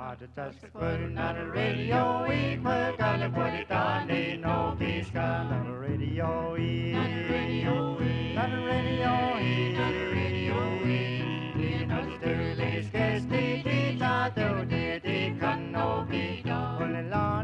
Put on the radio, we put on the put it on the no peace gun on the radio, on the radio, on the radio, on the radio, in the sterling sketch, the tato, the can no be done. Put it on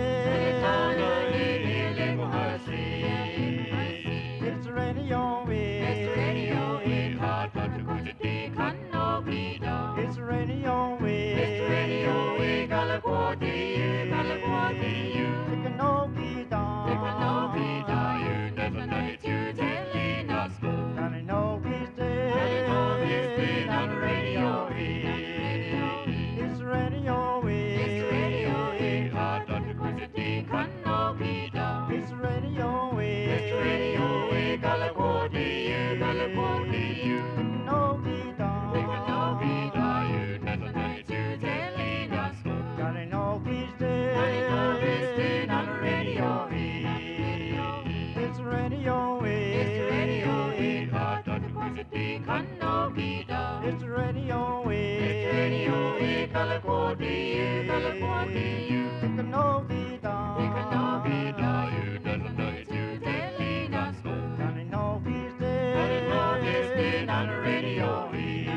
it's the radio, it's the radio, hot but the good the can no be done. It's the radio, it's the radio, Galaguati, you. It can no be done. It can no be done. You never know it, you telling us. Can it no be dead? Can it no be dead on the radio? It's the radio, it's the radio, hot but the good the can no be done. It's the radio, it's the radio, Galaguati, you. It can no be done. It can no be done. You never know it, you telling us. Can it no be dead? Can it no be dead on the radio? It's the radio, it's the radio, hot but the good the can no be done. It's the radio, Galaguati, you. It can no be done. It can no be done. You never know it, you telling us. Can it no be dead? Can it no be dead on the radio?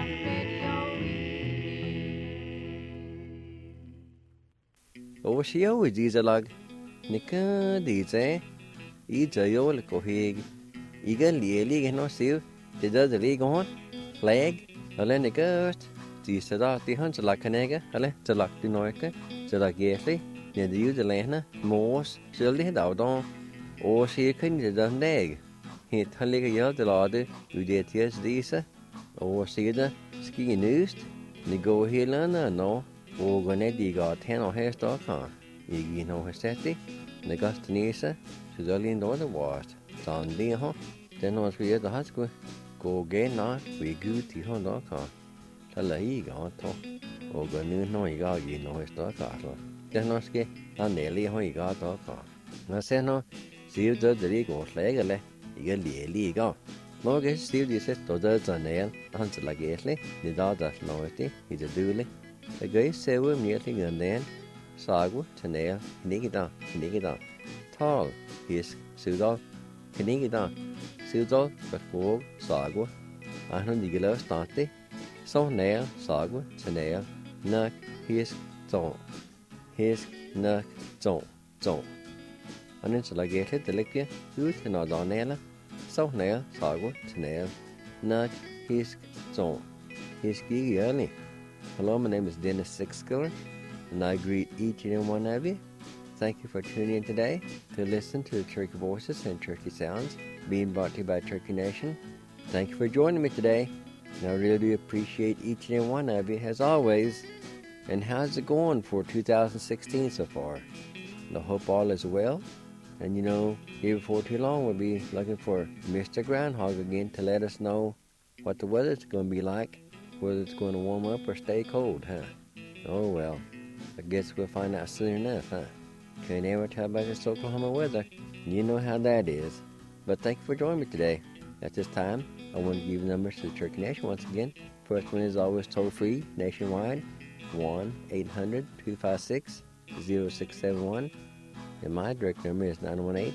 Overshiyo Gizalag Nika Dize Ijayol Kohig Eagle Lielig no sieve the does the league on flag Alenicast Gisada the Hunts like Canega Ale to luck the Noika to like Yesley near the Udelana Morse Shirley had out on or she couldn't the done leg hit Haliga Yell the Lade who did yes Disa or see the ski news Nigo Hilana no og nedi ga ten og hestaka I no hesteti negastanisa sudalin do the wast sandi ho den was we the hasku go gen na we good ti ho do ka tala I ga to og nu no I ga gi no hestaka so den no ske aneli ho I ga do ka na se no siu de de go slegele I ga li ga no ge siu di se to de zanel hans la gesli ni da da noiti I de duli the guy sewer meeting and then Sagu, Tanea, Nigida, Tall, his Sudol, Kanigida, Sudol, Bakog, Sagu, Ahnigila Stati, So Nail, Sagu, Tanea, Nuck, his Zone, Nuck, Zone. And it's like a delicate, youth and Adonella, So Nail, Sagu, Tanea, Nuck, his Zone, his gig early. Hello, my name is Dennis Sixskiller, and I greet each and every one of you. Thank you for tuning in today to listen to the Turkey Voices and Turkey Sounds being brought to you by Turkey Nation. Thank you for joining me today, and I really do appreciate each and every one of you, as always. And how's it going for 2016 so far? And I hope all is well. And you know, here before too long, we'll be looking for Mr. Groundhog again to let us know what the weather's going to be like. Whether it's going to warm up or stay cold, huh? Oh well, I guess we'll find out soon enough, huh? Can't ever tell about this Oklahoma weather. You know how that is. But thank you for joining me today. At this time, I want to give the numbers to the Turkey Nation once again. First one is always toll-free, nationwide, 1-800-256-0671. And my direct number is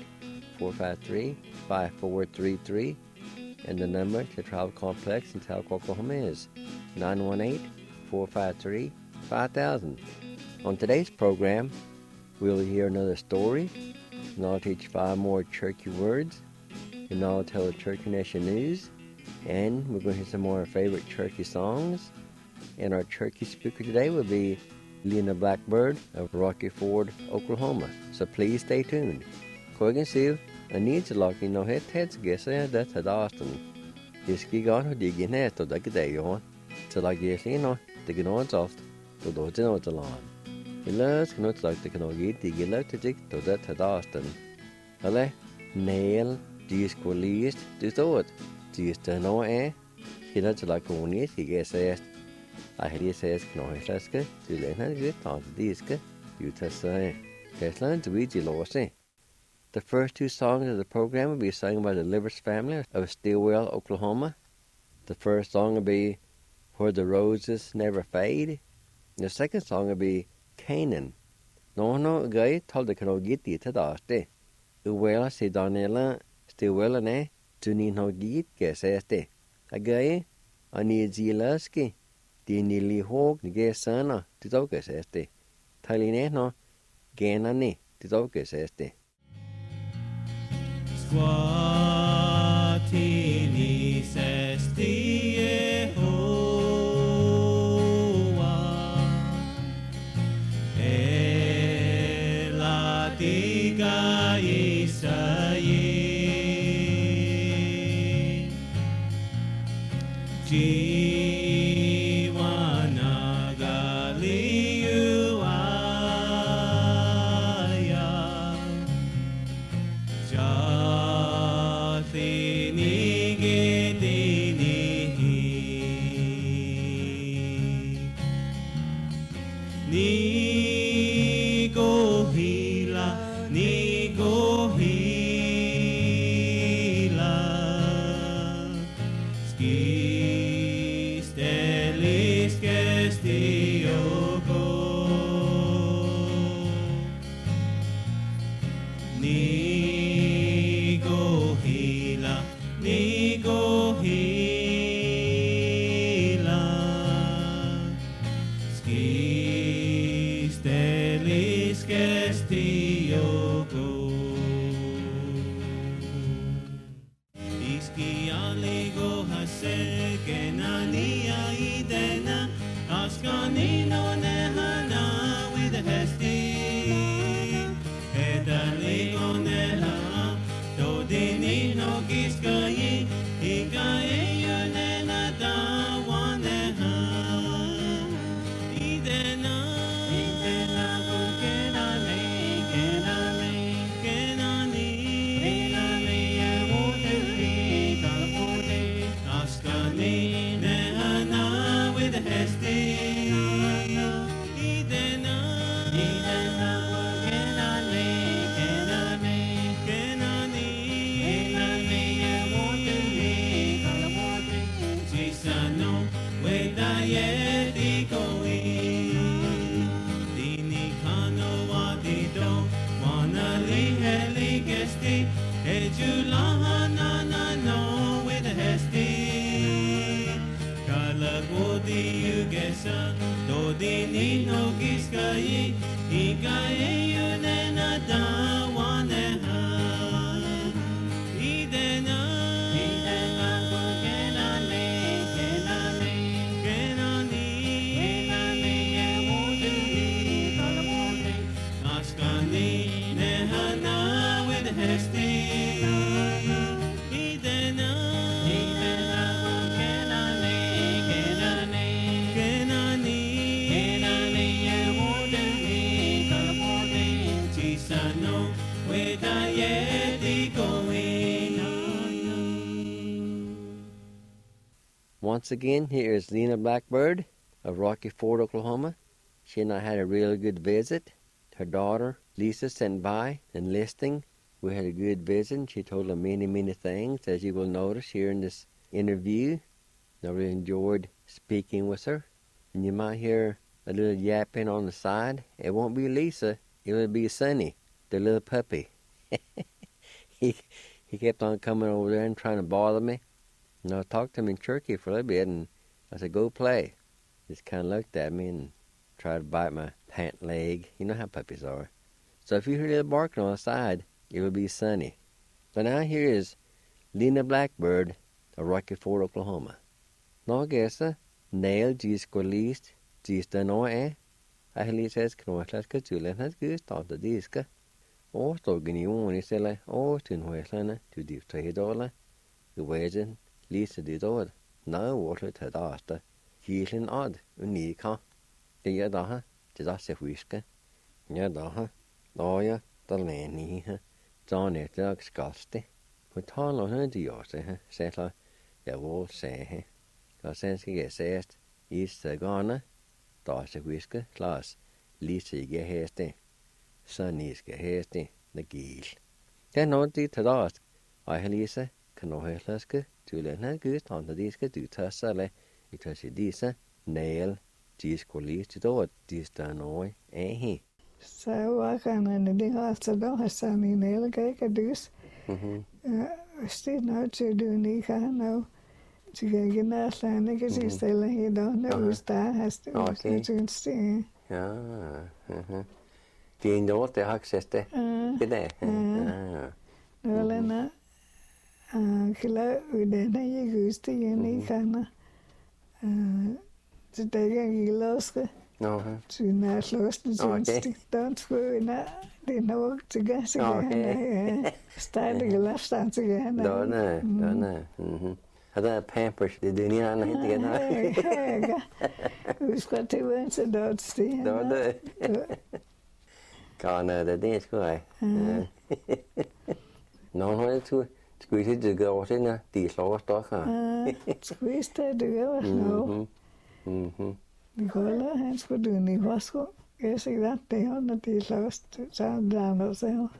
918-453-5433. And the number to Travel Complex in Talc, Oklahoma is 918-453-5000. On today's program, we'll hear another story, and I'll teach 5 more Turkey words, and I'll tell the Turkey Nation news, and we're going to hear some more of our favorite Turkey songs. And our Turkey speaker today will be Lena Blackbird of Rocky Ford, Oklahoma. So please stay tuned. Kogan Siv. I need to lock in no heads guess that had Austin. His gigan who dig in it to the day on, till I guess you know, the gnons off to those in the lawn. He learns not like the canoe, dig electric to that had Austin. Ale, nail, disco least, to thought, just no eh? He does like only he gets asked. I had his ass no heslaska, to the hand on the disc, you test say. Tesla to read the law say. The first 2 songs of the program will be sung by the Livers family of Stillwell, Oklahoma. The first song will be Where the Roses Never Fade, The second song will be Canaan. No guy told the kano git it to daste. Uwela si Daniela stiwela ne to ni no git geseste. A guy ani zilaski di ni li hog gesana to do geseste. Taline no gena ni to do geseste. Squatini sesti Yehowa Elatika Isaye Jiwana Galiyuaya Jathini Gedinihi Nigo hila Skis delis gestioko Nigo hila Skis delis gestioko Iski aligo hase genania idena Askanino nehana with a hesti Edaligo neha Dodini no giskayi Ikaye yunena da waneha Idena Kenani Askani nehana with a hesti Idena Cisano wedayeti koi Dini kano wadido Wanali heli gesti Ejulahana no with a hesti Kalagodi ugesa Dodini no giskayi Ikaye yunena da waneha Idena Askani nehana with a hesti Idena Cisano wedayeti koi Once again, here is Lena Blackbird of Rocky Ford, Oklahoma. She and I had a really good visit. Her daughter, Lisa, sent by enlisting. We had a good visit. She told her many things, as you will notice here in this interview. I really enjoyed speaking with her. And you might hear a little yapping on the side. It won't be Lisa. It will be Sonny, the little puppy. He kept on coming over there and trying to bother me. And I talked to him in Turkey for a little bit, and I said, go play. He just kind of looked at me and tried to bite my pant leg. You know how puppies are. So if you hear a little barking on the side, it will be Sonny. So now here is Lena Blackbird of Rocky Ford, Oklahoma. Nå gæsa, nail giskolist, gistanoe, ahlises knoslaska tulenhas gustanta diska. Åstågen i onisele, åstunhueslene, tu diftahidola, uwezen, lisa didod, na water tadasta, healing odd, unika. Det er daha, det er se huske. Ja daha, oja, daleniha, John skaste. Hun taler hun de også, sætler, jeg vil sige. Og sen skal jeg sæst, i stedgående, der se huske, klas, lise ikke heste. Så ni skal heste, der gil. Det er noget de tadast, og jeg lise, kan du højslaske, du lønner gud, andre de skal du tøsse, eller i tøsse disse, nail, de skulle lige til dog, de står noget af. Så var kan det har så då har så ni nele kan dus. Sted noget til du ni kan nu. Så kan jeg nå sådan kan se stille her då når der hast du synes det. Ja. Det er en år der har set det. Det der. Nu lena kila udena jeg guste ni kan. Så der kan jeg løse. Nå. Så når slåsten synes det skulle na det nok til gas igen. Stadig lafstand til igen. Nå. Har der Pampers det er ni andre helt igen. Vi skal til venstre dort sted. Nå det. Kan det er sgu ej. Nå nu du skulle ikke det går til når de slår stok her. Skulle det gør nå. Vi holder han skulle du ni vasko. Jeg siger at det er når de slår så der noget så.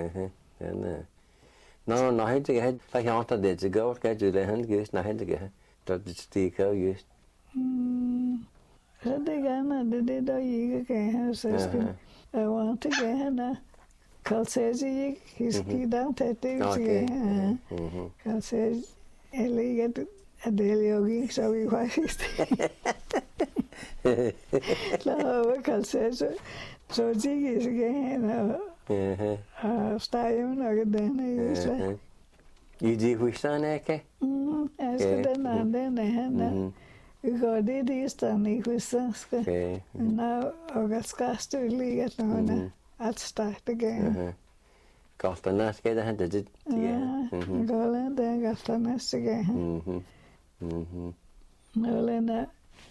Nå, helt ikke. Der kan også det til går skal du det han gæst, nej helt ikke. Der det kan jo just. Så det gerne det der ikke kan så skal jeg want to get henne. Kalsezi hiski dan tete sige. Kalsezi eliget adeliogi så vi faktisk. La kalsezi så sige sige henne. Stajem nok den i så. I de husker ikke? Jeg skal den anden henne. Vi går det i stedet i husker. Nå og skal stille lidt noget. At starte igen. Godt, den skal det hente det. Ja, godt, den godt næste igen. Nå, Lena,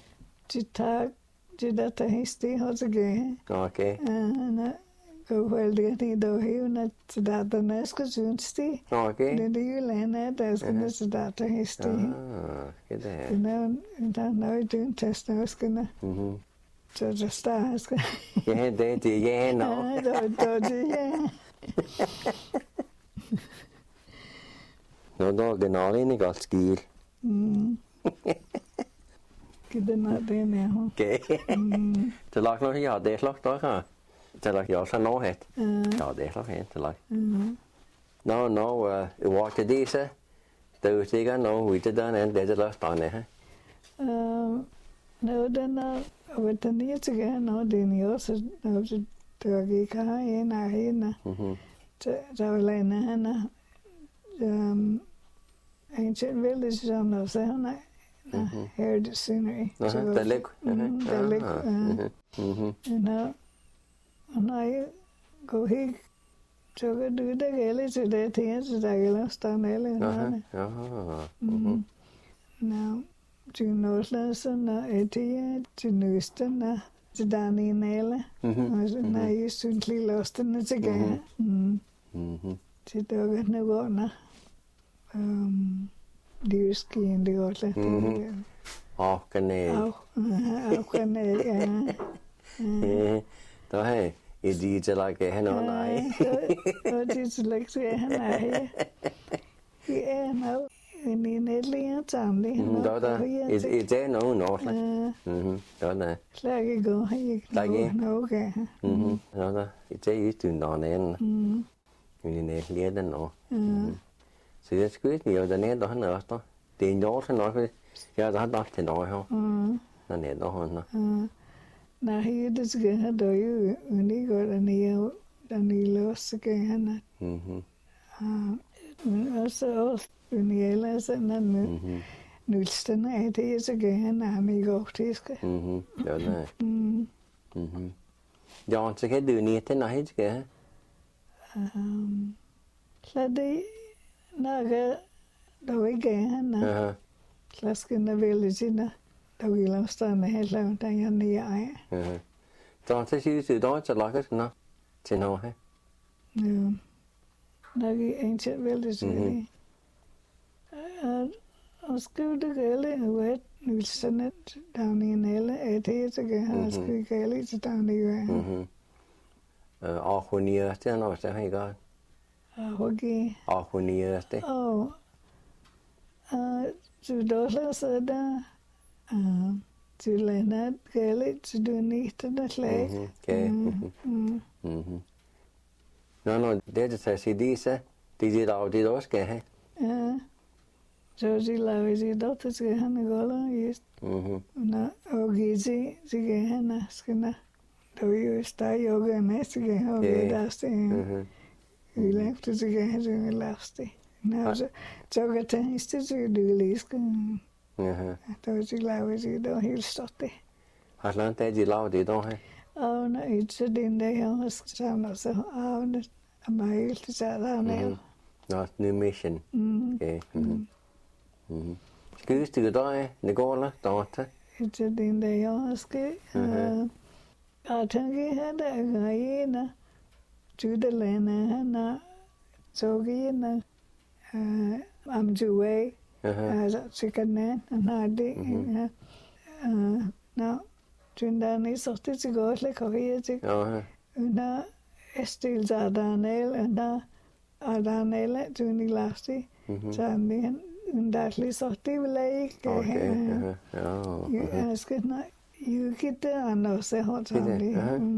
de der histi hos igen. Okay. Gå vel det i dag her, til der næste synes de. Okay. Det er jo Lena, der skal næste der histi. Skal det. Det er noget dyn test nu skal. Så det starter skal. Ja, det ja nå. Det ja. Nå då genau ind i godt skil. Gider nok det med. Okay. Det lag nog ja, det lag då her. Det lag jeg så nå het. Ja, det lag helt det lag. Nå, var det det så? Det var sikkert nå, vi det der en det lag stande her. Nå den og den nye til nå den jo så det var ikke her en. Så var Lena henne. Ancient village som der så han her det scenery. Der ligger. Der ligger. Nå, jeg går helt så kan du det gælde til det ting så der gælder stande Ja. Nå, til Nordsjælland og det til Nøsten og til Danine. Og så når jeg synes lige låstene tilbage. Til døgnet gående. Livskien det går lidt. Kanal. Kanal, ja. Der er i de til like han og nej. Og det til like han nej. Ja, nå. En nedlægger samling. Der er det nogen også. Der. Slag i går her. Okay. Der. Det er just den anden. Vi nedlægger den også. Så det skulle ikke jo den der han også. Det er en år til nok. Ja, der har nok til noget her. Den er der han. Nej, det skal have der jo unikt den i løs skal han. Men også uniela sådan nulsten af det så kan han i går det skal. Ja, nej. Ja, så kan du ikke til nej skal. Så det nok der ikke han. Så skal der vel sine der vil stå helt langt der jeg nej. Så synes du då så lager sådan noget til noget her. Ja. Der er en til vel det sige. Og skrive det gælde og vil sådan der en alle at det så kan han skrive gælde til der nye. Og hun er det noget så har godt. Okay. Og hun er det. Så då så der du lærer gældigt, du nyter det slet. Okay. Nå, det er så sig disse. Det er det også skal have. Ja. Så de laver sig dotter skal han gå just. Nå, og gizi skal han skal. Der er jo stadig yoga næste gang, og det er det. Vi lavede det skal han så lavede. Nå, så kan det næste så du læser. Ja. Der er de laver sig der helt stort det. Har langt de laver det dog her. Og når ikke den der jeg sammen så det er meget helt så der. Nå, new mission. Okay. Skal du der Nicola data? Ikke den der jeg skal. Jeg tænker at der er en Judalena han så gina am juwe sikane nadi na tundani sorti sigosle kovieti na estil zadanel na adanel tuni lasti sandi undasli sorti vilai ja skena Jukite anno se hotsandi.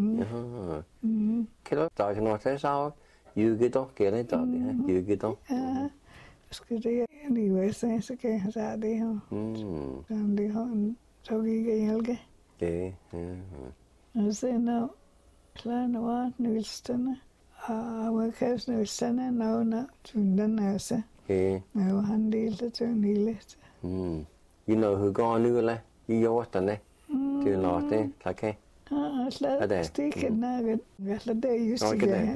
Kilo dag nå til så Jukito kele dag Jukito. Ja. Skal det i USA så kan jeg sige det her. Det har så gik jeg helge. Okay. Og så nu klar nu var nølstene. Og kæft nølstene nu tunden også. Okay. Nu han delte til nilet. You know who går nu eller i jortene. Det er det, okay. Slet stikken nærmest. Hvad det just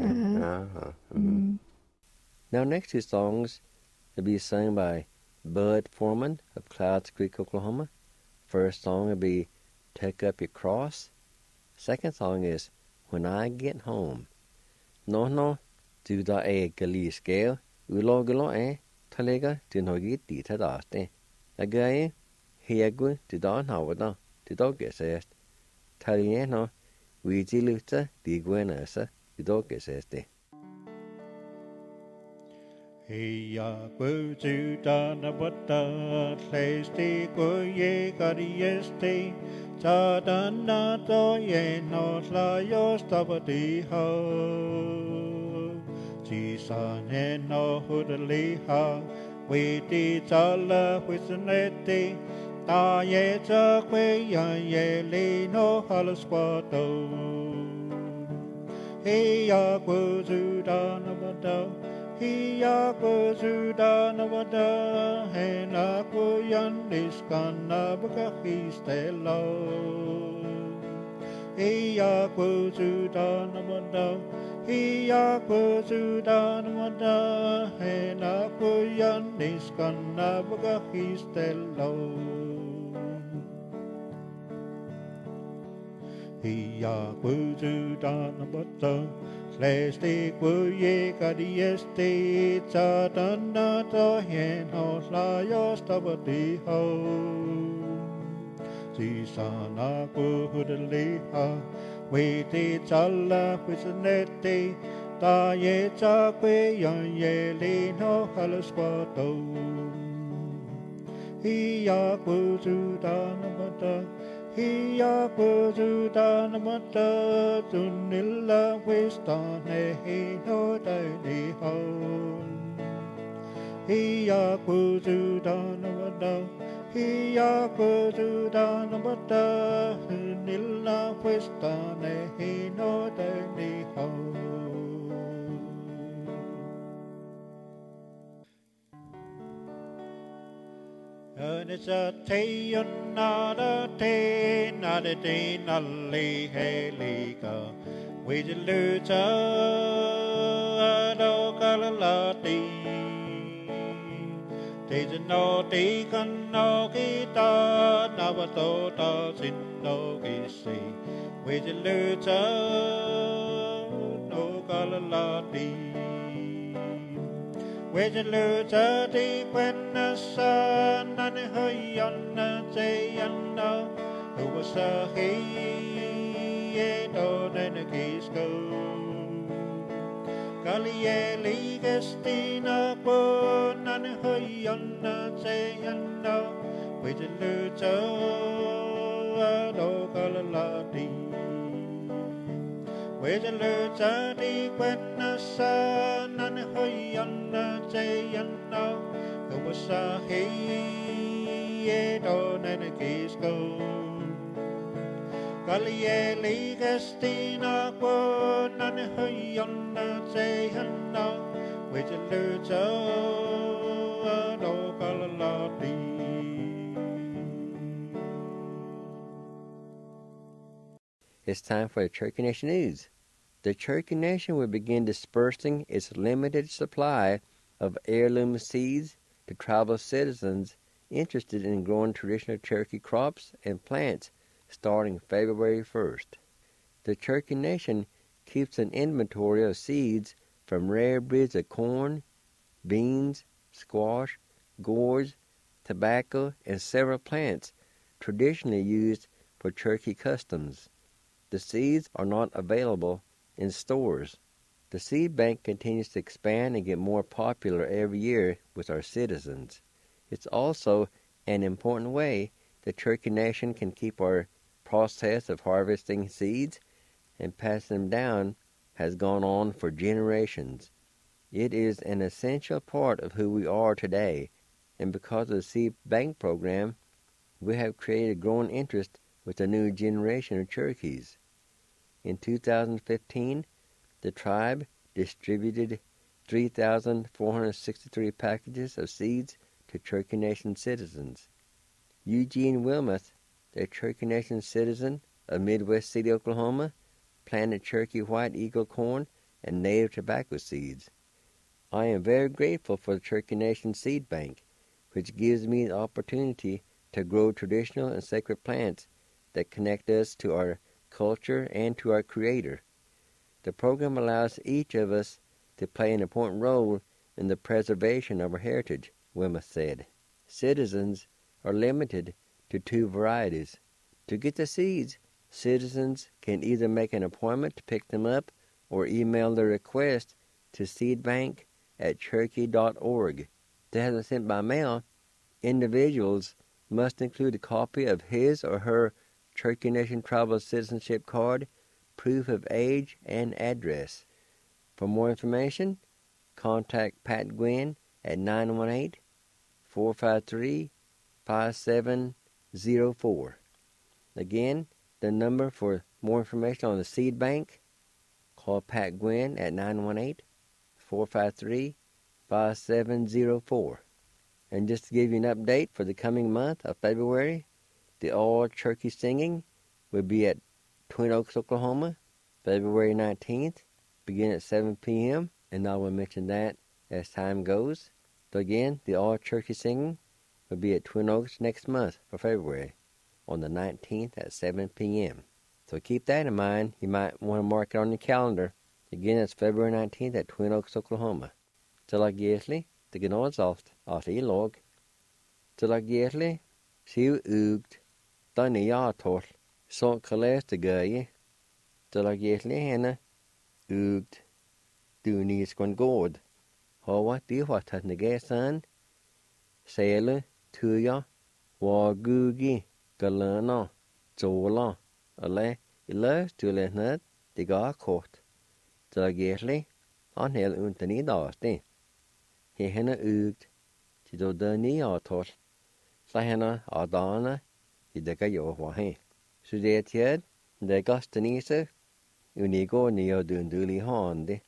Now next two songs will be sung by Bud Foreman of Clouds Creek, Oklahoma. First song will be Take Up Your Cross. Second song is When I Get Home. No, du da gali scale. Ulo talega du nogi di tadaste. Again, hegu du da nawada. Det dog sæst. Talieno, vi luta de guenasa, det dog sæst det. Heya kuju dana bata, sesti kuye karieste, sadana toye no slayo stabati ho. Jisane no hudaliha, we di tala wisnete. Ta ye cha kwe ya ye le no halasquato. He ya kuzu da na bada. He ya kuzu da na bada. He na kuyan iskana baka histelo. He ya kuzu da na bada. He ya kuzu da na bada. He na kuyan iskana baka histelo. Hiya kuju dana bata, slesti kuye kadieste, chadana to hen ho slayo stabati ho. Sisana kuhudaliha, weti challa wisnete, ta ye cha kwe yan ye lino halasquato. Hiya kuju dana bata, Hiya kuju dana bata, tunilla wistane he no dani ho. Hiya kuju dana bata, hiya kuju dana bata, tunilla wistane he no dani ho. And it's a tay another tay, not a day, not lay, hey, liga. We just lose a dog, a lati. There's a no take on no guitar, never thought of in no gissy. We just lose a no galalati. We just lose a day when the sun and the high on the day and who was a hay on the case go. Galieli Gestina born and the high on the day and we just lose lo kala la di. We the lurch di when na sa nan hoy an na jay an na go was a hey do na na kiss go. Kalie Listina ko nan hoy an na jay an na we the lurch lo kala la di. It's time for the Cherokee Nation News. The Cherokee Nation will begin dispersing its limited supply of heirloom seeds to tribal citizens interested in growing traditional Cherokee crops and plants starting February 1st. The Cherokee Nation keeps an inventory of seeds from rare breeds of corn, beans, squash, gourds, tobacco, and several plants traditionally used for Cherokee customs. The seeds are not available in stores. The seed bank continues to expand and get more popular every year with our citizens. It's also an important way the Cherokee Nation can keep our process of harvesting seeds and passing them down has gone on for generations. It is an essential part of who we are today, and because of the seed bank program, we have created a growing interest with the new generation of Cherokees. In 2015, the tribe distributed 3,463 packages of seeds to Cherokee Nation citizens. Eugene Wilmoth, a Cherokee Nation citizen of Midwest City, Oklahoma, planted Cherokee White Eagle corn and native tobacco seeds. I am very grateful for the Cherokee Nation Seed Bank, which gives me the opportunity to grow traditional and sacred plants that connect us to our culture and to our Creator. The program allows each of us to play an important role in the preservation of our heritage, Wilmoth said. Citizens are limited to 2 varieties. To get the seeds, citizens can either make an appointment to pick them up or email their request to seedbank@cherokee.org. To have them sent by mail, individuals must include a copy of his or her Cherokee Nation Tribal Citizenship Card, proof of age, and address. For more information, contact Pat Gwynn at 918-453-5704. Again, the number for more information on the seed bank, call Pat Gwynn at 918-453-5704. And just to give you an update for the coming month of February, the All-Cherokee Singing will be at Twin Oaks, Oklahoma, February 19th, beginning at 7 p.m., and I will mention that as time goes. So again, the All-Cherokee Singing will be at Twin Oaks next month for February, on the 19th at 7 p.m. So keep that in mind. You might want to mark it on your calendar. Again, it's February 19th at Twin Oaks, Oklahoma. Till I get the genoa oft, at I log. Till I get siw ugt, dine jatol, så kaleste gøye. Till I get henne ugt, du niskon god. Hova divat hat negesan, sele, tuja, wagugi, galana, zola, ale, illa stule nat, diga kort. Till I get han hel unteni daste. He henne ugt, tido dine jatol. Så henne adana I dega jo he. Så det tid, det gastenise, unigo neo dunduli hande.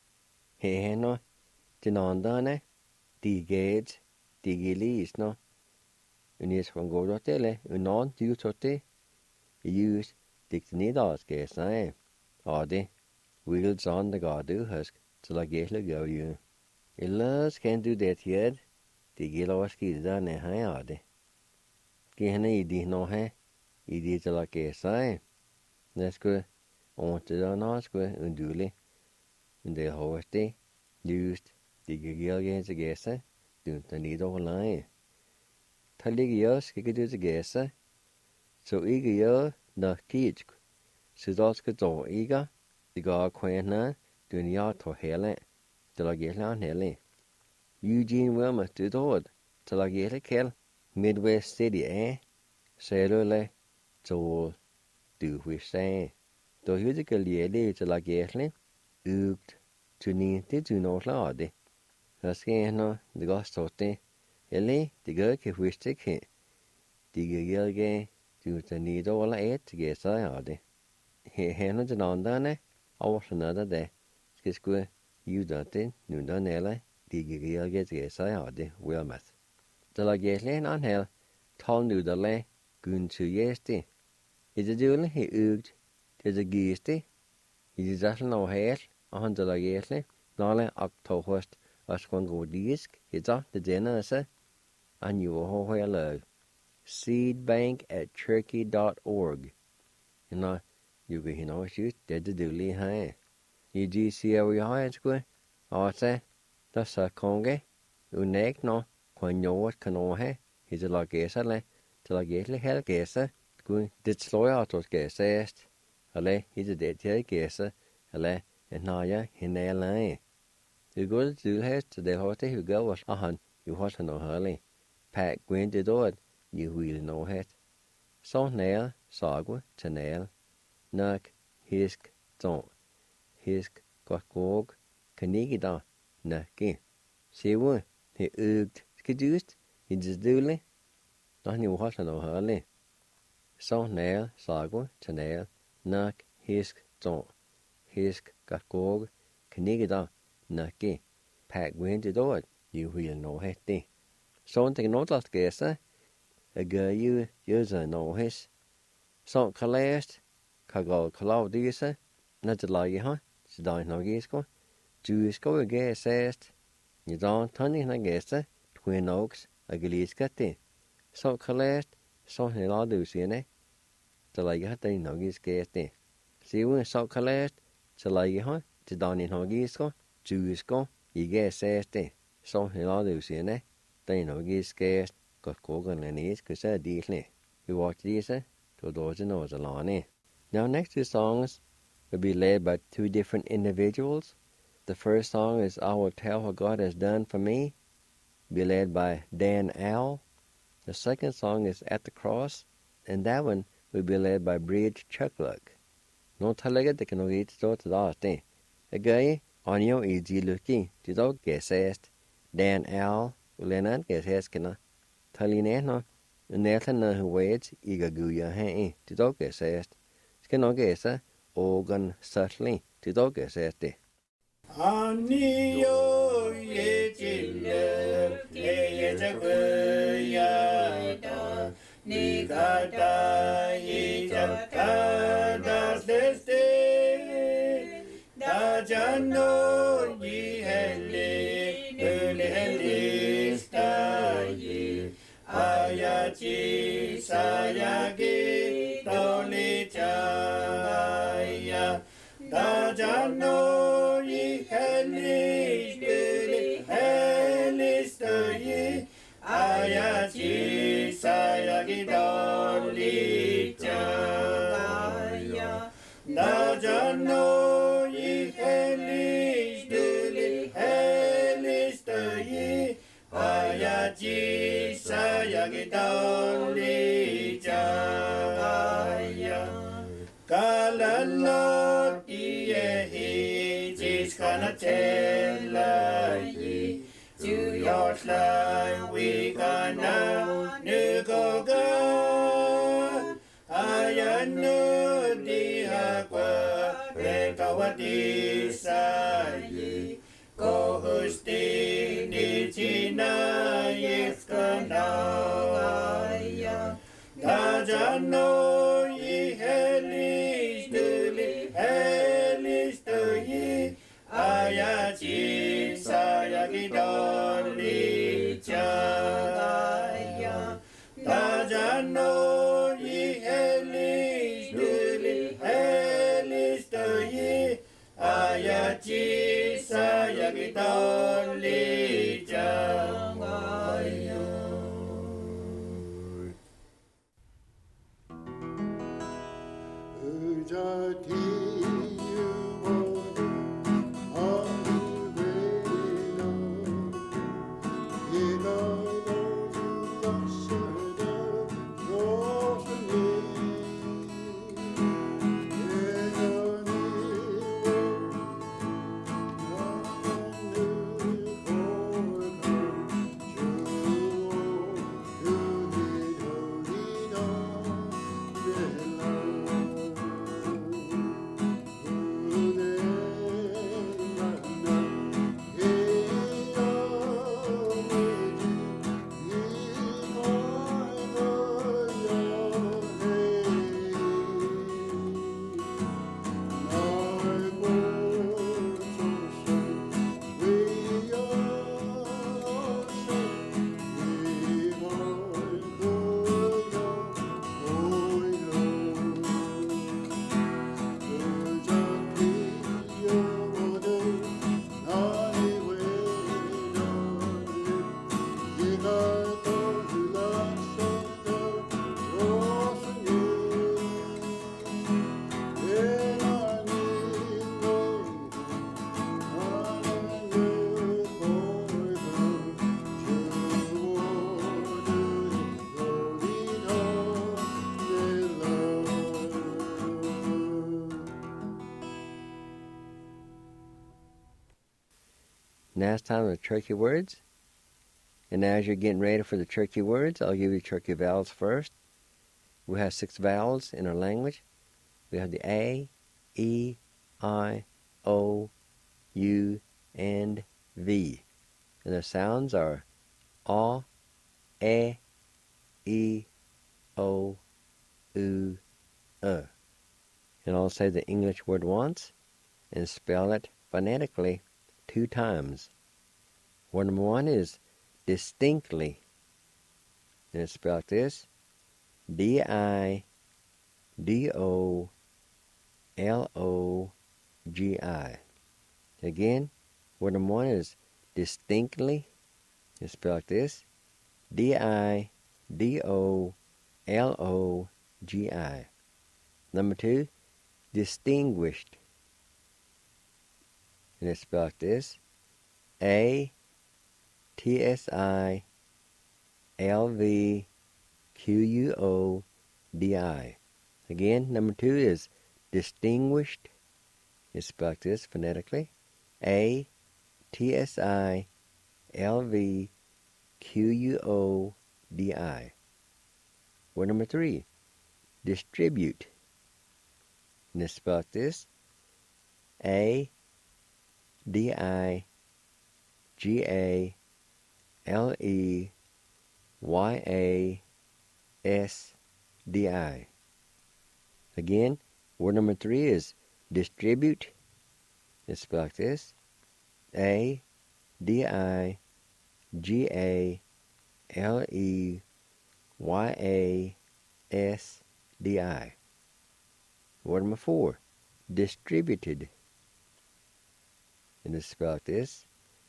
He henne, dinandane, diged, digilis no. Unis van godotele, unan dutote, use dictinidas gesae. Ade, wheels on the gadu husk, till I get le go you. Illas can do that yet. Digiloski dane hai ade. Gehne idi no hai, idi till I gesae. Nesque, on to the nasque, unduli. And the hoste, used digigilgens gesa, don't need all line. Taligios, kikidus gesa. So igio, no teach. Sidoska do iga, the god quena, dunya to hele, till I get on hele. Eugene Wilmoth to the hood, till I get a kill. Midwest City, Sailorle, Joel, do we say. Do you the Galilee to la gately? Ugt, to need to know lady. As no, the gostote, Ellie, the girl can wish to kit. The girl gay, do the need all eight to get sayade. He handled it on done, or another day. Skisque, you done, nu done ella, the girl gets sayade, Wilmouth. The la gately on hell, tall nu the lay, gun to yesti. Is a duel he ugged, tis a geesty. Is that no hair, on the la gately, nale octohost, as one go disc, it's off the dinner, sir, and you will where love. Seedbank@turkey.org. You know, you can know shoot, dead the dooley high. You do see how we high at school, or say, that's a conge, you neck no, when you what can know he, he's a la gasale, till a gately hell gasa, go, did slow out was gasast. Ale, he's a dead here gasa, ale, and now ya, he nail line. You go to the house to the hotel who go was a hun, you want to know hurly. Pack Gwen the door, you will know it. So nail, sagwa, to nail, nuck, hisk, don't, hisk, got gog, canigida, nucky. See one, he ugged, skidused, he just dooley. Nothing you want to know hurly. So nail, sagwa, to nail, nuck, hisk, don't, hisk, got gog, canigida. Nucky, Pack Gwen the door, you will know it. Something not last guess, a girl you use a know his. So collast, Kagal Claudius, not the lie, huh? She died no gisco. Jewish go a guess asked. You don't turn in a guess, Twin Oaks, a gillis catty. So collast, something I'll do, see, eh? The lie had they no gis guessed. See when so collast, the lie, huh? To down in no gisco. Jewish go, you guess asked. Something I'll do, see, eh? They no gis guessed. Got Kogan and East, cause I deeply. We watch these, to those who knows a lot. Now, next two songs will be led by two different individuals. The first song is I Will Tell What God Has Done For Me, be led by Dan Owl. The second song is At the Cross, and that one will be led by Bridge Chuckluck. No talaga de can eat to the last day. A guy on your easy looking, to dog guess asked. Dan Owl will not guess asking. Talineno, Nathan who waits, eager guya hay, to dog guess asked. Skinogesa, organ subtly, to dog guess asked. Anio ye chile, ye chakuyada, nikata ye chakada seste, da jano ye heli sta ye, ayachi sayagi toli chaya, da jano. Ayachi sayagi doli chaya, da jano yi helis duli helis toyi. Ayachi sayagi doli chaya, kalalot iye jis kana tela yi. To your slide we can now go go. I know the aqua, Rekawati Sayi, go Husti, Nichina, Yeskanaya, Tajano, ye helis, duli, helis to ye, Ayachi, Sayagi Doli Chaya, Tajano, ye helis, duli, helis to ye, Ayachi, Sayagi Doli Chaya. Now it's time for the turkey words. And as you're getting ready for the turkey words, I'll give you turkey vowels first. We have 6 vowels in our language. We have the A, E, I, O, U, and V. And the sounds are A, E, O, U, And I'll say the English word once and spell it phonetically 2 times. Word number 1 is distinctly. And it's spelled this: D-I-D-O-L-O-G-I. Again, word number 1 is distinctly. It's spelled this: D-I-D-O-L-O-G-I. Number 2, distinguished. And it's spelled this: A-T-S-I-L-V-Q-U-O-D-I. Again, number 2 is distinguished. It's spelled this phonetically: A-T-S-I-L-V-Q-U-O-D-I. Word number 3, distribute. And it's spelled this: A-D-I-G-A-L-E-Y-A-S-D-I. Again, word number 3 is distribute. It's spelled this: A-D-I-G-A-L-E-Y-A-S-D-I. Word number 4, distributed. And it's spelled this: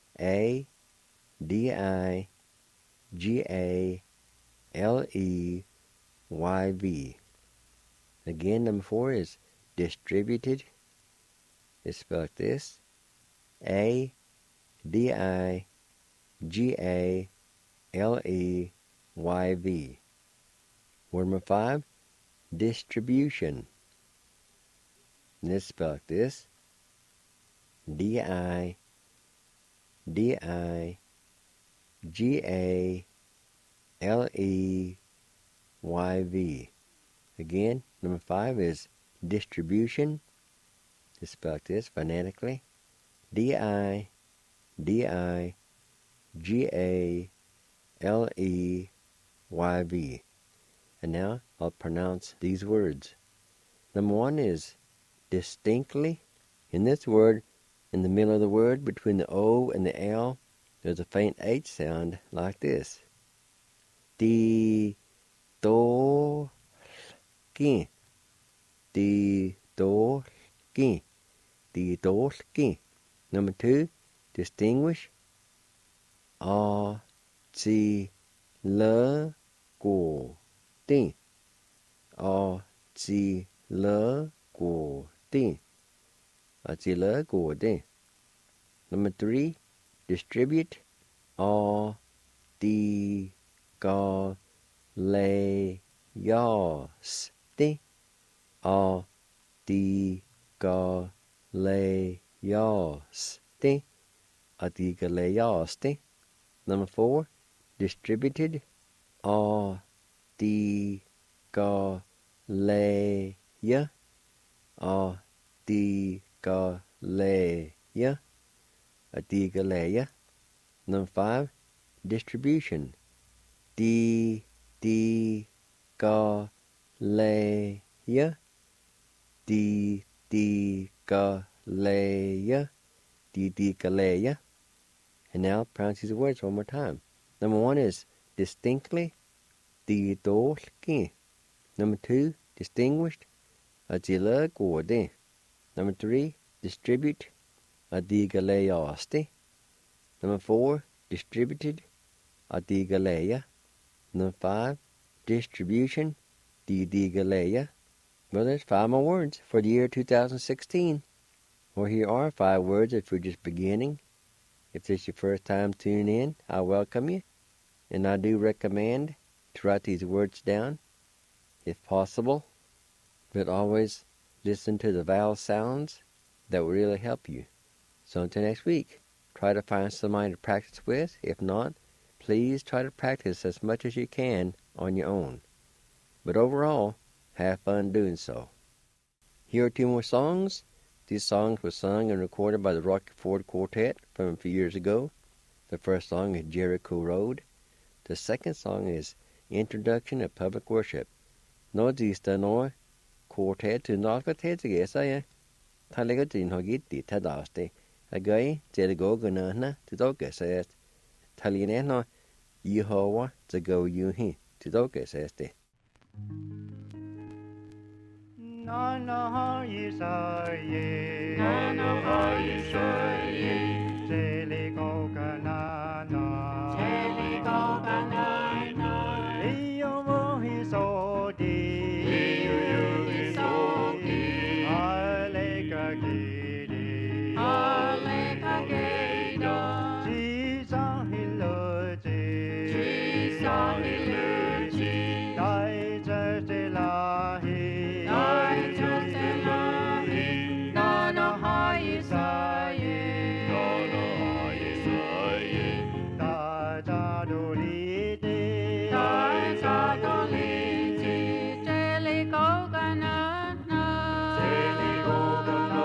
A-D-I-G-A-L-E-Y-V. Again, number 4 is distributed. It's spelled this: A-D-I-G-A-L-E-Y-V. Word number 5, distribution. And it's spelled this: D-I-D-I-G-A-L-E-Y-V. Again, number 5 is distribution. It's spelled this phonetically: D-I-D-I-G-A-L-E-Y-V. And now I'll pronounce these words. Number 1 is distinctly. In this word, in the middle of the word, between the O and the L, there's a faint H sound like this: Di-do-ki. Di-do-ki. Di-do-ki. Number 2, distinguish. A-chi-le-go-ti. A-chi-le-go-ti. A-chi-le-go-ti. Number 3, distribute. A-di-ga-le-yas-ti. A-di-ga-le-yas-ti. A-di-ga-le-yas-ti. Number 4, distributed. A-di-ga-le-ya. A-di-ga-le-ya. A-di-ga-le-ya. Number 5, distribution. Di-di-ga-le-ya. Di-di-ga-le-ya. Di-di-ga-le-ya. And now pronounce these words one more time. Number 1 is distinctly. Di-do-ki. Number 2, distinguished. A-chi-le-go-ti. Number 3, distribute. A-di-ga-le-yas-ti. Number 4, distributed. A-di-ga-le-ya. Number 5, distribution. Di-di-ga-le-ya. Well, there's 5 more words for the year 2016. Well, here are 5 words if you're just beginning. If this is your first time tuning in, I welcome you. And I do recommend to write these words down, if possible. But always listen to the vowel sounds. That will really help you. So until next week, try to find somebody to practice with. If not, please try to practice as much as you can on your own. But overall, have fun doing so. Here are two more songs. These songs were sung and recorded by the Rocky Ford Quartet from a few years ago. The first song is Jericho Road. The second song is Introduction of Public Worship. Nó dista nó quartet to not có thế gì vậy? Thay lấy cái chuyện họ ghi tí thay đào stê. A guy Jericho gonna na to do cái says. Thay lấy nè nó Yehovah to go you he to do cái says stê. Na na Yisrael, Na na Yisrael, Jericho kana na, Jericho kana, Iyo mo hisodi, Iyo hisodi, Aleka gidi, Aleka gida, Jisa hiloji, Jisa hiloji, Dai jeste lahi, Dai jeste lahi, Na na Yisrael, Da jadolite, Dai zadoliti, Jericho kana, Jericho kana,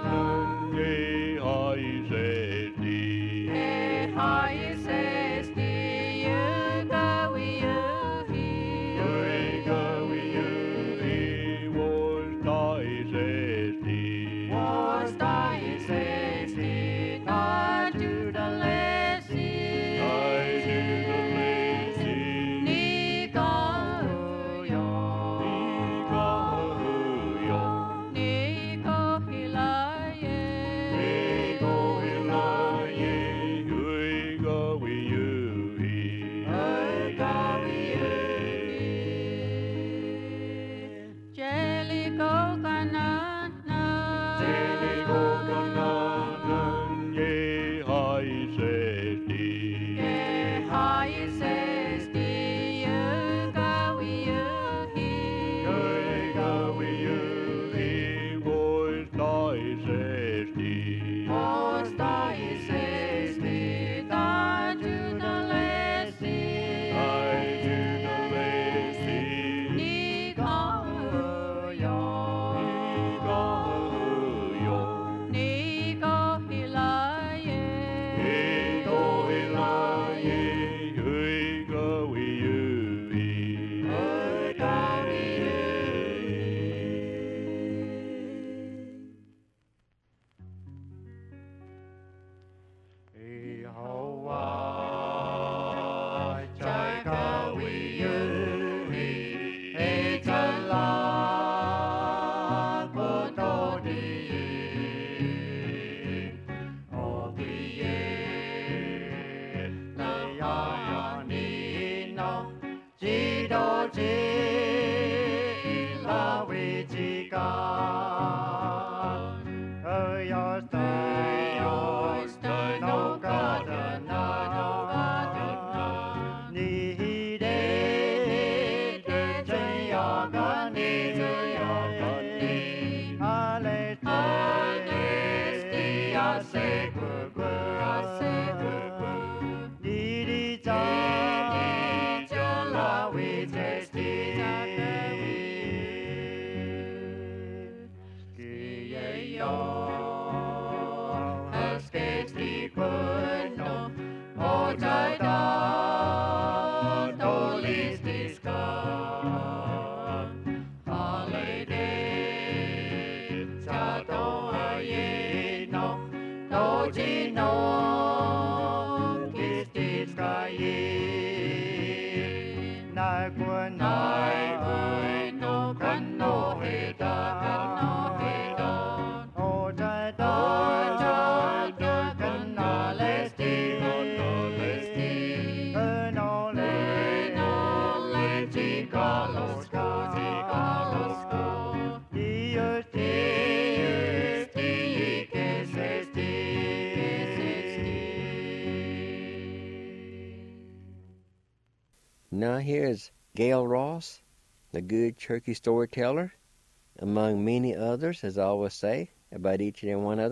Now here's Gail Ross, the good turkey storyteller, among many others, as I always say about each and every one of them.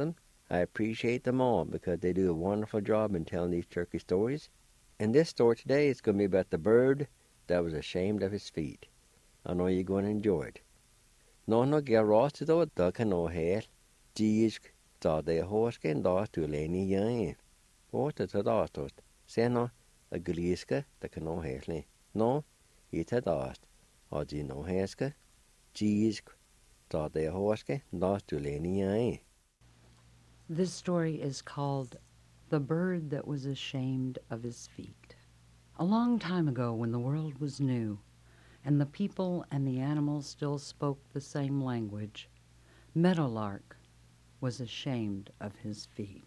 I appreciate them all because they do a wonderful job in telling these turkey stories. And this story today is going to be about the bird that was ashamed of his feet. I know you're going to enjoy it. No get lost though, the cano hair, Jeez, thought they horse can lost to Lenny Young. What is it lost? Say no, a gliska, the cano hair. No, it had lost. Or do you know hairska? Jeez, thought they horse can lost to Lenny Young. This story is called The Bird That Was Ashamed of His Feet. A long time ago, when the world was new, and the people and the animals still spoke the same language, Meadowlark was ashamed of his feet.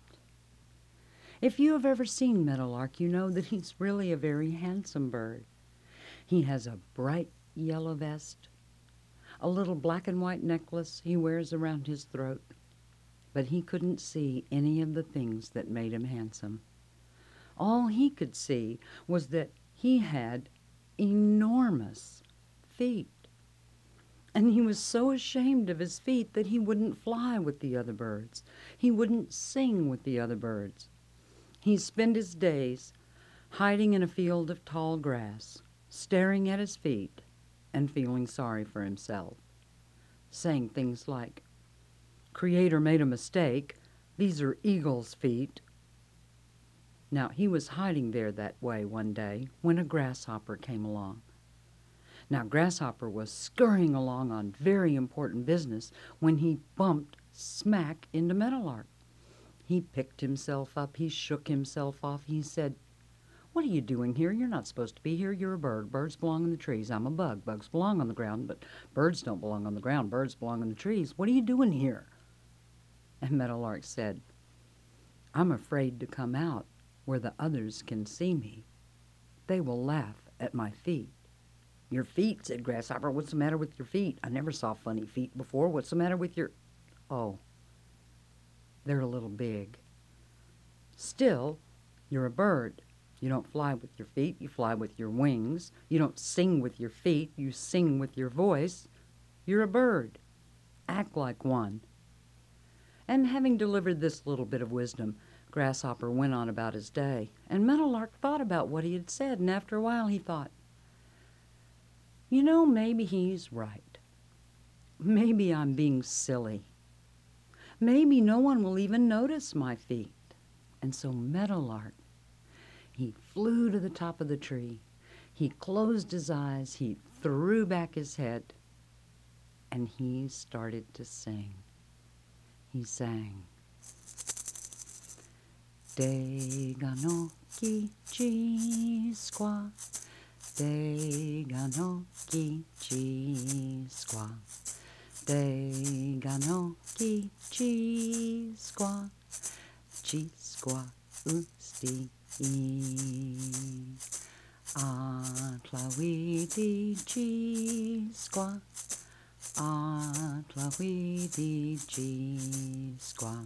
If you have ever seen Meadowlark, you know that he's really a very handsome bird. He has a bright yellow vest, a little black and white necklace he wears around his throat, but he couldn't see any of the things that made him handsome. All he could see was that he had enormous feet. And he was so ashamed of his feet that he wouldn't fly with the other birds. He wouldn't sing with the other birds. He spent his days hiding in a field of tall grass, staring at his feet and feeling sorry for himself, saying things like, "Creator made a mistake. These are eagle's feet." Now, he was hiding there that way one day when a grasshopper came along. Now, Grasshopper was scurrying along on very important business when he bumped smack into Meadowlark. He picked himself up. He shook himself off. He said, "What are you doing here? You're not supposed to be here. You're a bird. Birds belong in the trees. I'm a bug. Bugs belong on the ground, but birds don't belong on the ground. Birds belong in the trees. What are you doing here?" And Meadowlark said, "I'm afraid to come out where the others can see me. They will laugh at my feet." "Your feet," said Grasshopper. "What's the matter with your feet? I never saw funny feet before. What's the matter with your—" "Oh, they're a little big." "Still, you're a bird. You don't fly with your feet. You fly with your wings. You don't sing with your feet. You sing with your voice. You're a bird. Act like one." And having delivered this little bit of wisdom, Grasshopper went on about his day. And Meadowlark thought about what he had said, and after a while he thought, "You know, maybe he's right. Maybe I'm being silly. Maybe no one will even notice my feet." And so Meadowlark, he flew to the top of the tree. He closed his eyes. He threw back his head. And he started to sing. He sang, "Dega no kichi squaw. Dega no kichi squaw. Dega no kichi squaw. Chi squaw usti. Atlawidi chi squaw. Atlawidi chi squaw.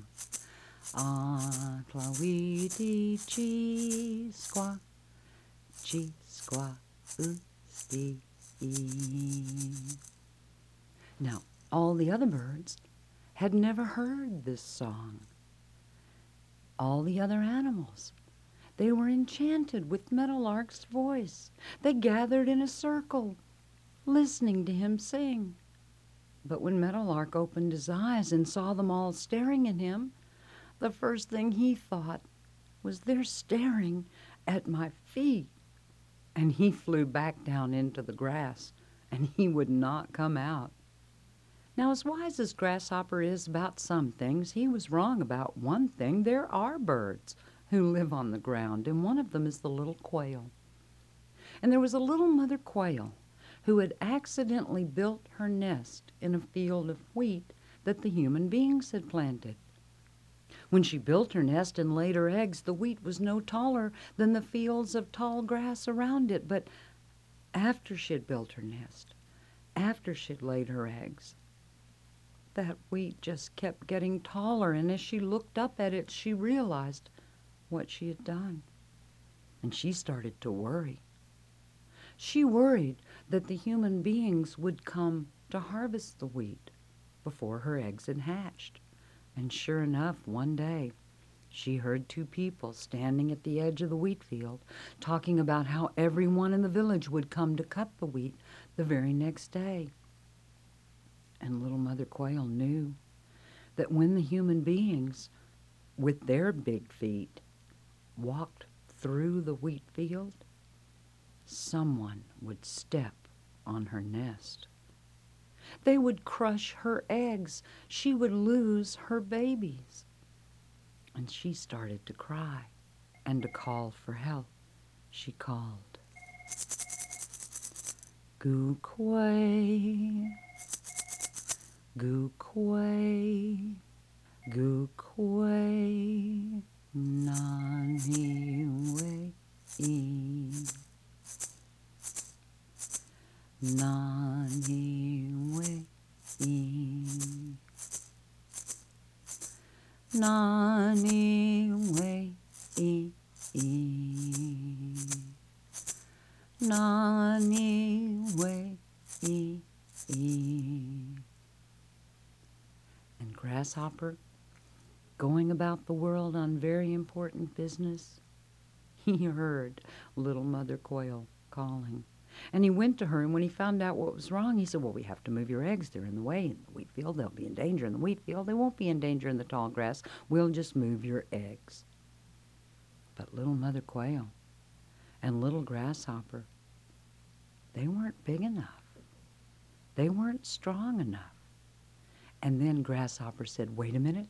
Atlawidi chi squaw. Chi squaw usti. Now, all the other birds had never heard this song. All the other animals, they were enchanted with Meadowlark's voice. They gathered in a circle, listening to him sing. But when Meadowlark opened his eyes and saw them all staring at him, the first thing he thought was, "They're staring at my feet." And he flew back down into the grass, and he would not come out. Now, as wise as Grasshopper is about some things, he was wrong about one thing. There are birds who live on the ground, and one of them is the little quail. And there was a little mother quail who had accidentally built her nest in a field of wheat that the human beings had planted. When she built her nest and laid her eggs, the wheat was no taller than the fields of tall grass around it. But after she had built her nest, after she'd laid her eggs, that wheat just kept getting taller, and as she looked up at it, she realized what she had done. And she started to worry. She worried that the human beings would come to harvest the wheat before her eggs had hatched. And sure enough, one day, she heard two people standing at the edge of the wheat field talking about how everyone in the village would come to cut the wheat the very next day. And little Mother Quail knew that when the human beings, with their big feet, walked through the wheat field, someone would step on her nest. They would crush her eggs. She would lose her babies. And she started to cry and to call for help. She called, "Goo quay, goo quay, goo quay, nani way e, nani way e, nani way e, nani way e. And Grasshopper, going about the world on very important business, he heard little Mother Quail calling. And he went to her, and when he found out what was wrong, he said, "Well, we have to move your eggs. They're in the way in the wheat field. They'll be in danger in the wheat field. They won't be in danger in the tall grass. We'll just move your eggs." But little Mother Quail and little Grasshopper, they weren't big enough. They weren't strong enough. And then Grasshopper said, wait a minute.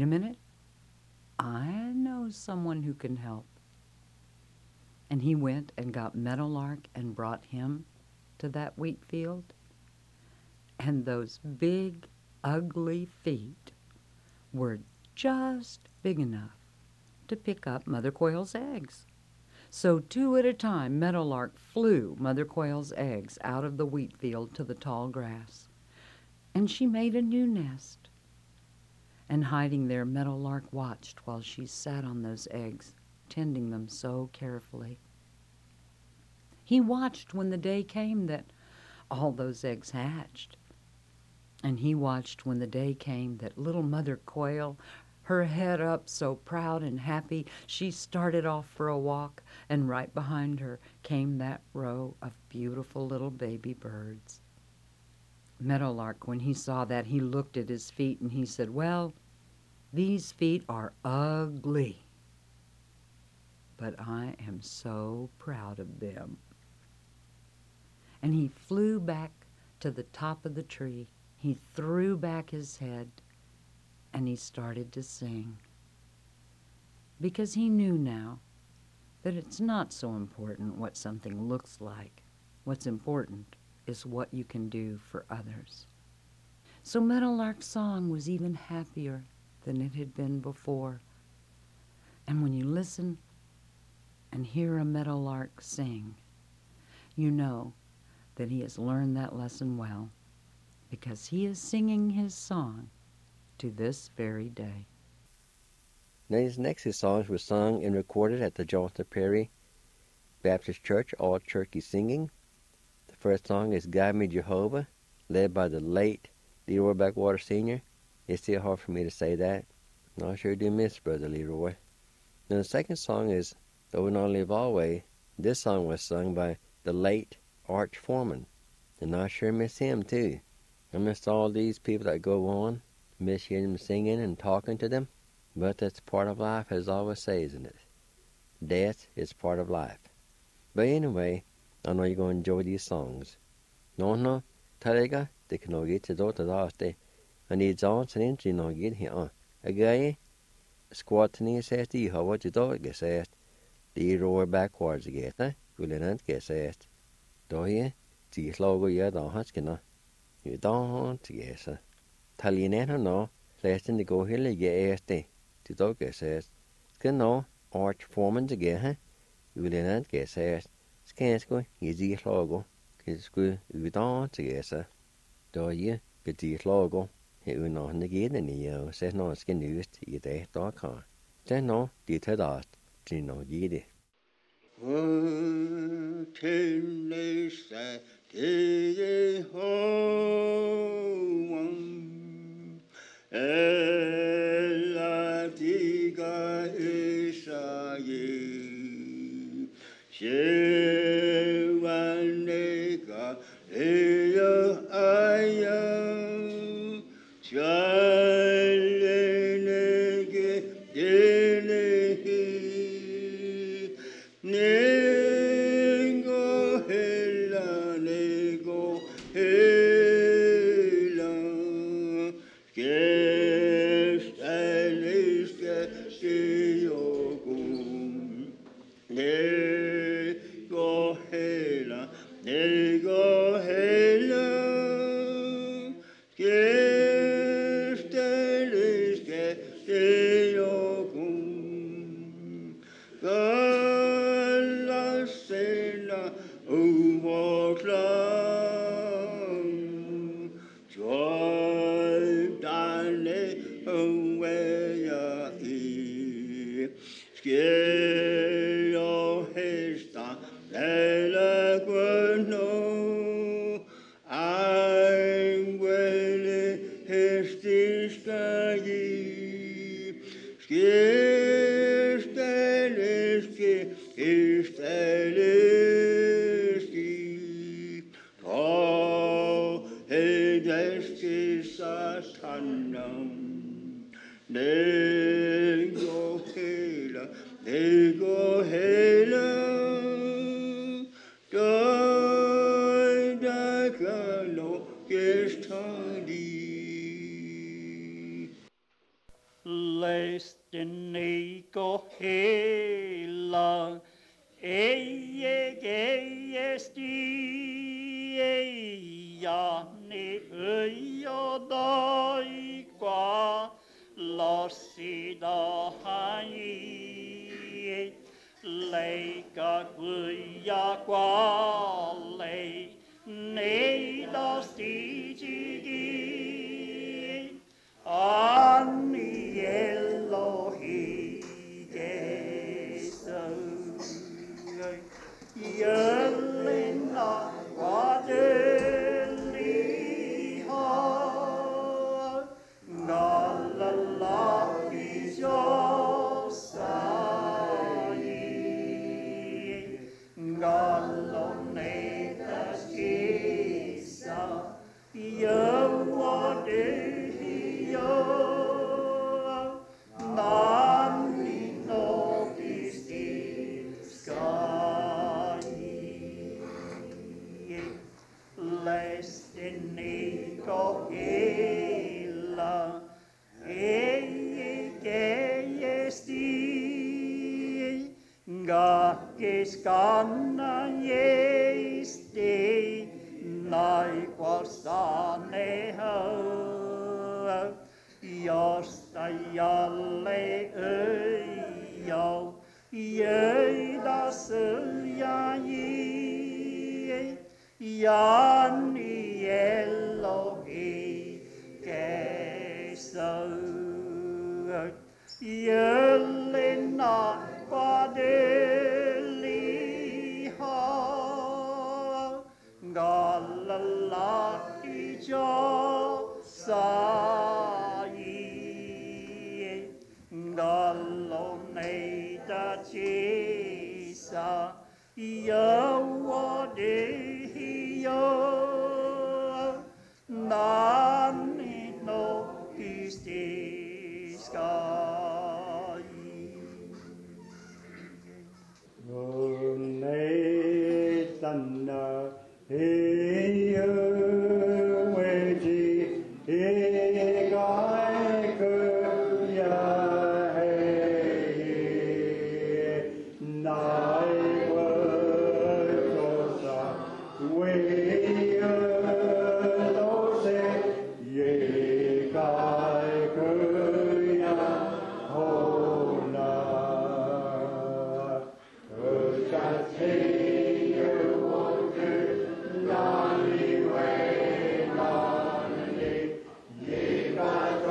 I know someone who can help." And he went and got Meadowlark and brought him to that wheat field. And those big, ugly feet were just big enough to pick up Mother Quail's eggs. So 2 at a time, Meadowlark flew Mother Quail's eggs out of the wheat field to the tall grass. And she made a new nest. And hiding there, Meadowlark watched while she sat on those eggs, tending them so carefully. He watched when the day came that all those eggs hatched. And he watched when the day came that little Mother Quail, her head up so proud and happy, she started off for a walk, and right behind her came that row of beautiful little baby birds. Meadowlark, when he saw that, he looked at his feet and he said, "Well, these feet are ugly, but I am so proud of them." And he flew back to the top of the tree. He threw back his head and he started to sing. Because he knew now that it's not so important what something looks like. What's important is what you can do for others. So Meadowlark's song was even happier than it had been before. And when you listen and hear a meadowlark sing, you know that he has learned that lesson well, because he is singing his song to this very day. Now, these next 2 songs were sung and recorded at the Johnson Prairie Baptist Church, all turkey singing. The first song is "Guide Me Jehovah," led by the late Leroy Backwater Sr. It's still hard for me to say that. I sure do miss Brother Leroy. Now, the second song is "Though We Not Live Always." This song was sung by the late Arch Foreman, and I sure miss him too. I miss all these people that go on, miss hearing them singing and talking to them, but that's part of life, as always says, isn't it? Death is part of life. But anyway, I know you're going to enjoy these songs. No, Tarega, they can all get to the and it's on and in no get here. A guy, squat ni says the how to do it, says the roar backwards again, will not get says. Do ye, the logo yet on Huskina. You don't guess. Talina no, less than the go hill get asked to do it, says. Skin Arch Foreman again, you will not get says. Scansko, easy logo, his school, you don't guess. Do ye, get the logo. He will not negate any says no skin used to eat a dog car. Then no, did it out, do no giddy. Hey, 天内山地ho, 嘿， 哎。 God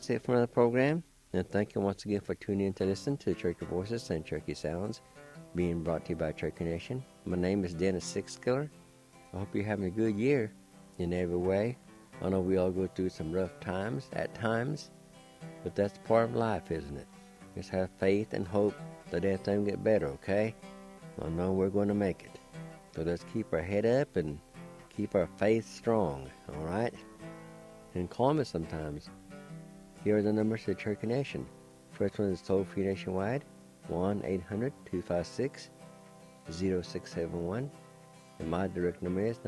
that's it for another program. And thank you once again for tuning in to listen to Cherokee Voices and Cherokee Sounds, being brought to you by Cherokee Nation. My name is Dennis Sixskiller. I hope you're having a good year in every way. I know we all go through some rough times at times, but that's part of life, isn't it? Just have faith and hope that everything will get better, okay? I know we're going to make it. So let's keep our head up and keep our faith strong, all right? And call me sometimes. Here are the numbers to the Cherokee Nation. First one is toll-free nationwide, 1-800-256-0671. And my direct number is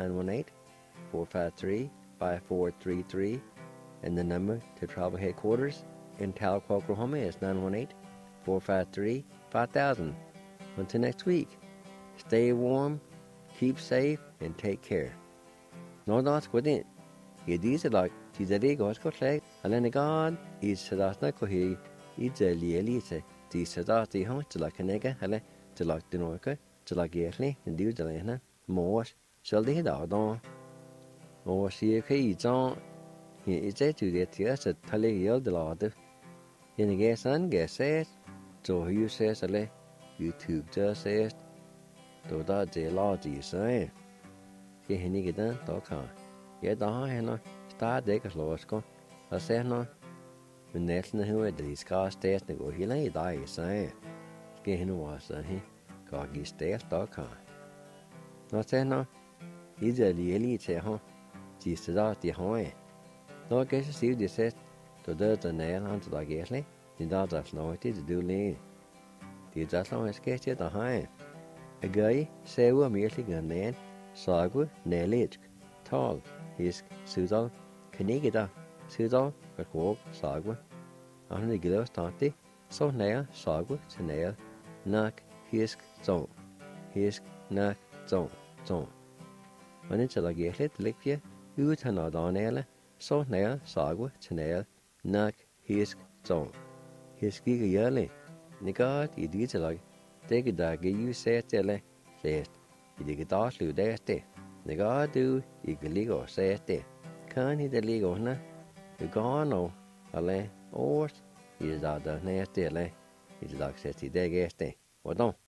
918-453-5433. And the number to tribal headquarters in Tahlequah, Oklahoma is 918-453-5000. Until next week, stay warm, keep safe, and take care. No, that's what it. It is like Tizari Goskotleg, Alenagad is Sadasna Kohi, Idzeli Elise, the Sadati Hon, to like a nega, Hele, to like the Norka, to like Yerli, and do the Lena, Morse, shall they down. Or see a key on. He is to the tears at Tally the Lord. In a guess and guess says, so you says, Ale, YouTube just says, though that the Lord is saying. He nigga done, talk. Yet I have start deck as Losco. I say no. When Nelson who had these car stairs to go, he lay die, say. Skin was he. Got his stairs, talk. No say no. He's a really say, huh? She's the home. No guess see this says to the nail onto the gately. The daughter's naughty to do lean. The just long as catch it the high. A guy say we're merely gun man, sagu, nail tall, his Sudal, Canigida, Sudal, a walk, sagwa. On the glow starty, so nail, sagwa, to nail, knock, hisk, zone. Hisk, knock, zone. When it's a gately, lick you, you turn out on nail, so nail, sagwa, to nail, knock, hisk, zone. His gig yearly. Nigard, you did like, take a dog, you say tele, says, you dig it off, you there stay. Nigard do, you can legal say stay. Can't he the legal, na? You gone, or, ale, or, is that the nasty, ale, is like says he there, stay. What don't?